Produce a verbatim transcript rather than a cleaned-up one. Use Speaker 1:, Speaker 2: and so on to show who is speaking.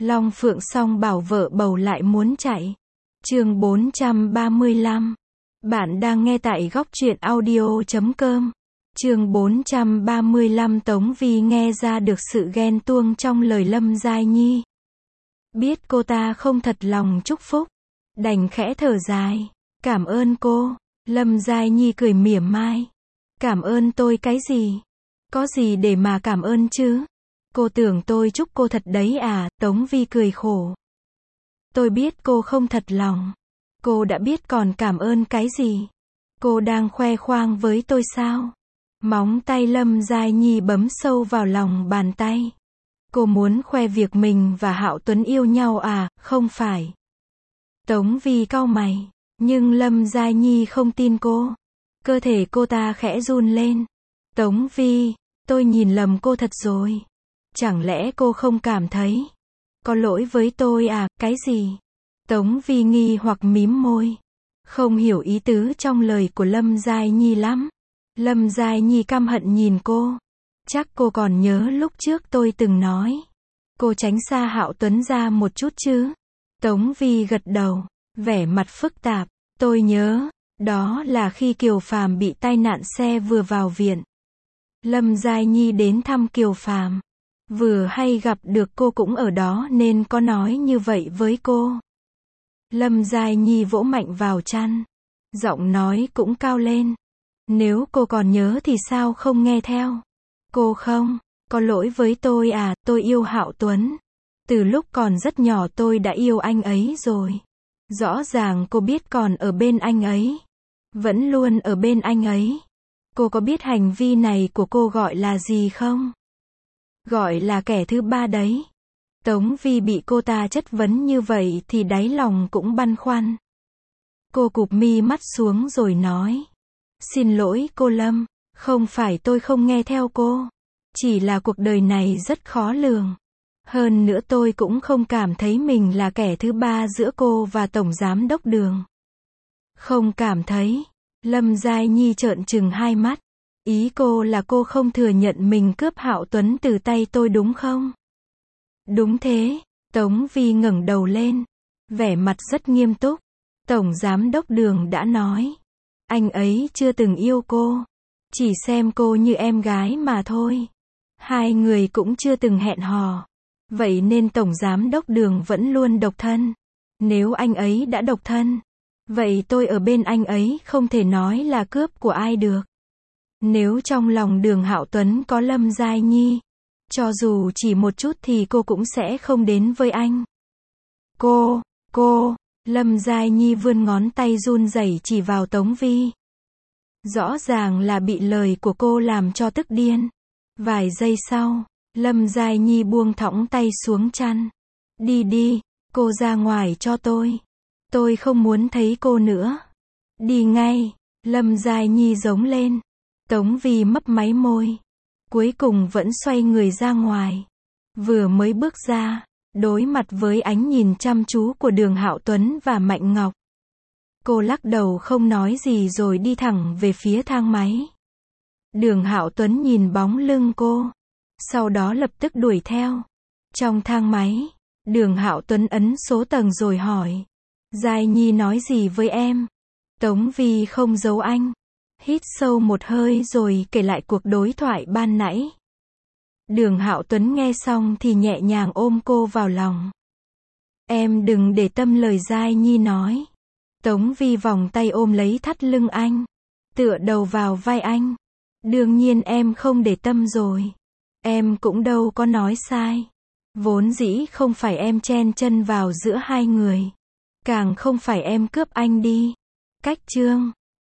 Speaker 1: Long Phượng song bảo vợ bầu lại muốn chạy. Chương bốn trăm ba mươi lăm. Bạn đang nghe tại góc truyện audio chấm com. Chương bốn trăm ba mươi lăm. Tống Vi nghe ra được sự ghen tuông trong lời Lâm Giai Nhi. Biết cô ta không thật lòng chúc phúc, đành khẽ thở dài. Cảm ơn cô. Lâm Giai Nhi cười mỉa mai. Cảm ơn tôi cái gì? Có gì để mà cảm ơn chứ? Cô tưởng tôi chúc cô thật đấy à? Tống Vi cười khổ. Tôi biết cô không thật lòng. Cô đã biết còn cảm ơn cái gì? Cô đang khoe khoang với tôi sao? Móng tay Lâm Giai Nhi bấm sâu vào lòng bàn tay. Cô muốn khoe việc mình và Hạo Tuấn yêu nhau à? Không phải. Tống Vi cau mày. Nhưng Lâm Giai Nhi không tin cô. Cơ thể cô ta khẽ run lên. Tống Vi, tôi nhìn lầm cô thật rồi. Chẳng lẽ cô không cảm thấy có lỗi với tôi à? Cái gì? Tống Vi nghi hoặc mím môi. Không hiểu ý tứ trong lời của Lâm Giai Nhi lắm. Lâm Giai Nhi căm hận nhìn cô. Chắc cô còn nhớ lúc trước tôi từng nói cô tránh xa Hạo Tuấn ra một chút chứ? Tống Vi gật đầu, vẻ mặt phức tạp. Tôi nhớ, đó là khi Kiều Phàm bị tai nạn xe vừa vào viện. Lâm Giai Nhi đến thăm Kiều Phàm. Vừa hay gặp được cô cũng ở đó nên có nói như vậy với cô. Lâm Giai Nhi vỗ mạnh vào chăn. Giọng nói cũng cao lên. Nếu cô còn nhớ thì sao không nghe theo? Cô không có lỗi với tôi à? Tôi yêu Hạo Tuấn. Từ lúc còn rất nhỏ tôi đã yêu anh ấy rồi. Rõ ràng cô biết còn ở bên anh ấy. Vẫn luôn ở bên anh ấy. Cô có biết hành vi này của cô gọi là gì không? Gọi là kẻ thứ ba đấy. Tống Vi bị cô ta chất vấn như vậy thì đáy lòng cũng băn khoăn. Cô cụp mi mắt xuống rồi nói. Xin lỗi cô Lâm, không phải tôi không nghe theo cô. Chỉ là cuộc đời này rất khó lường. Hơn nữa tôi cũng không cảm thấy mình là kẻ thứ ba giữa cô và Tổng Giám Đốc Đường. Không cảm thấy. Lâm Giai Nhi trợn trừng hai mắt. Ý cô là cô không thừa nhận mình cướp Hạo Tuấn từ tay tôi đúng không? Đúng thế. Tống Vi ngẩng đầu lên, vẻ mặt rất nghiêm túc. Tổng Giám Đốc Đường đã nói, anh ấy chưa từng yêu cô, chỉ xem cô như em gái mà thôi. Hai người cũng chưa từng hẹn hò. Vậy nên Tổng Giám Đốc Đường vẫn luôn độc thân. Nếu anh ấy đã độc thân, vậy tôi ở bên anh ấy không thể nói là cướp của ai được. Nếu trong lòng Đường Hạo Tuấn có Lâm Giai Nhi, cho dù chỉ một chút thì cô cũng sẽ không đến với anh. Cô, cô, Lâm Giai Nhi vươn ngón tay run rẩy chỉ vào Tống Vi. Rõ ràng là bị lời của cô làm cho tức điên. Vài giây sau, Lâm Giai Nhi buông thõng tay xuống chăn. Đi đi, cô ra ngoài cho tôi. Tôi không muốn thấy cô nữa. Đi ngay, Lâm Giai Nhi giống lên. Tống Vi mấp máy môi. Cuối cùng vẫn xoay người ra ngoài. Vừa mới bước ra, đối mặt với ánh nhìn chăm chú của Đường Hạo Tuấn và Mạnh Ngọc. Cô lắc đầu không nói gì rồi đi thẳng về phía thang máy. Đường Hạo Tuấn nhìn bóng lưng cô, sau đó lập tức đuổi theo. Trong thang máy, Đường Hạo Tuấn ấn số tầng rồi hỏi. Giai Nhi nói gì với em? Tống Vi không giấu anh. Hít sâu một hơi rồi kể lại cuộc đối thoại ban nãy. Đường Hạo Tuấn nghe xong thì nhẹ nhàng ôm cô vào lòng. Em đừng để tâm lời Giai Nhi nói. Tống Vi vòng tay ôm lấy thắt lưng anh, tựa đầu vào vai anh. Đương nhiên em không để tâm rồi. Em cũng đâu có nói sai. Vốn dĩ không phải em chen chân vào giữa hai người. Càng không phải em cướp anh đi. Cách chương